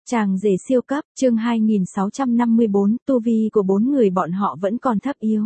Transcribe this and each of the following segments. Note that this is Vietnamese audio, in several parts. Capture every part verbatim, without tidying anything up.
Chàng rể siêu cấp, chương hai nghìn sáu trăm năm mươi bốn, tu vi của bốn người bọn họ vẫn còn thấp yếu.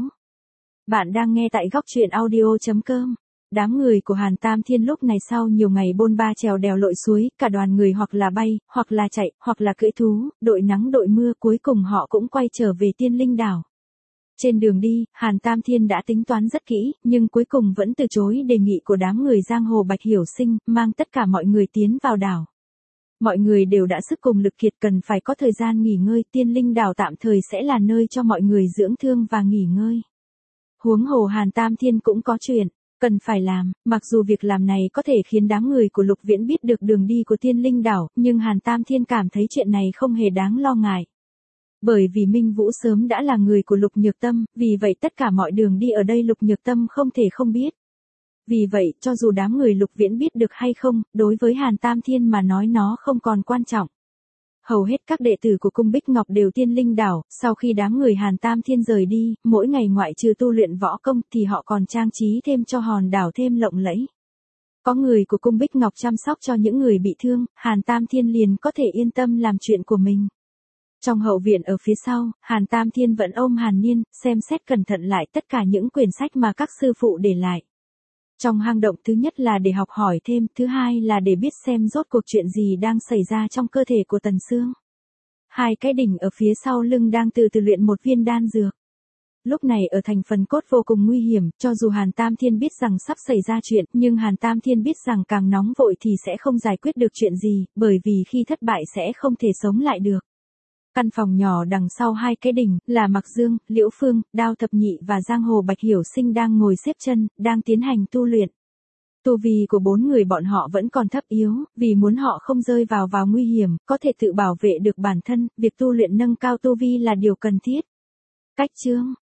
Bạn đang nghe tại góc truyện audio chấm com. Đám người của Hàn Tam Thiên lúc này sau nhiều ngày bôn ba trèo đèo lội suối, cả đoàn người hoặc là bay, hoặc là chạy, hoặc là cưỡi thú, đội nắng đội mưa, cuối cùng họ cũng quay trở về Tiên Linh Đảo. Trên đường đi, Hàn Tam Thiên đã tính toán rất kỹ, nhưng cuối cùng vẫn từ chối đề nghị của đám người giang hồ Bạch Hiểu Sinh, mang tất cả mọi người tiến vào đảo. Mọi người đều đã sức cùng lực kiệt, cần phải có thời gian nghỉ ngơi, Tiên Linh Đảo tạm thời sẽ là nơi cho mọi người dưỡng thương và nghỉ ngơi. Huống hồ Hàn Tam Thiên cũng có chuyện cần phải làm, mặc dù việc làm này có thể khiến đám người của Lục Viễn biết được đường đi của Tiên Linh Đảo, nhưng Hàn Tam Thiên cảm thấy chuyện này không hề đáng lo ngại. Bởi vì Minh Vũ sớm đã là người của Lục Nhược Tâm, vì vậy tất cả mọi đường đi ở đây Lục Nhược Tâm không thể không biết. Vì vậy, cho dù đám người Lục Viễn biết được hay không, đối với Hàn Tam Thiên mà nói nó không còn quan trọng. Hầu hết các đệ tử của cung Bích Ngọc đều Tiên Linh Đảo, sau khi đám người Hàn Tam Thiên rời đi, mỗi ngày ngoại trừ tu luyện võ công thì họ còn trang trí thêm cho hòn đảo thêm lộng lẫy. Có người của cung Bích Ngọc chăm sóc cho những người bị thương, Hàn Tam Thiên liền có thể yên tâm làm chuyện của mình. Trong hậu viện ở phía sau, Hàn Tam Thiên vẫn ôm Hàn Niên, xem xét cẩn thận lại tất cả những quyển sách mà các sư phụ để lại. Trong hang động, thứ nhất là để học hỏi thêm, thứ hai là để biết xem rốt cuộc chuyện gì đang xảy ra trong cơ thể của Tần Sương. Hai cái đỉnh ở phía sau lưng đang từ từ luyện một viên đan dược. Lúc này ở thành phần cốt vô cùng nguy hiểm, cho dù Hàn Tam Thiên biết rằng sắp xảy ra chuyện, nhưng Hàn Tam Thiên biết rằng càng nóng vội thì sẽ không giải quyết được chuyện gì, bởi vì khi thất bại sẽ không thể sống lại được. Căn phòng nhỏ đằng sau hai cái đỉnh, là Mặc Dương, Liễu Phương, Đao Thập Nhị và giang hồ Bạch Hiểu Sinh đang ngồi xếp chân, đang tiến hành tu luyện. Tu vi của bốn người bọn họ vẫn còn thấp yếu, vì muốn họ không rơi vào vào nguy hiểm, có thể tự bảo vệ được bản thân, việc tu luyện nâng cao tu vi là điều cần thiết. Cách chương,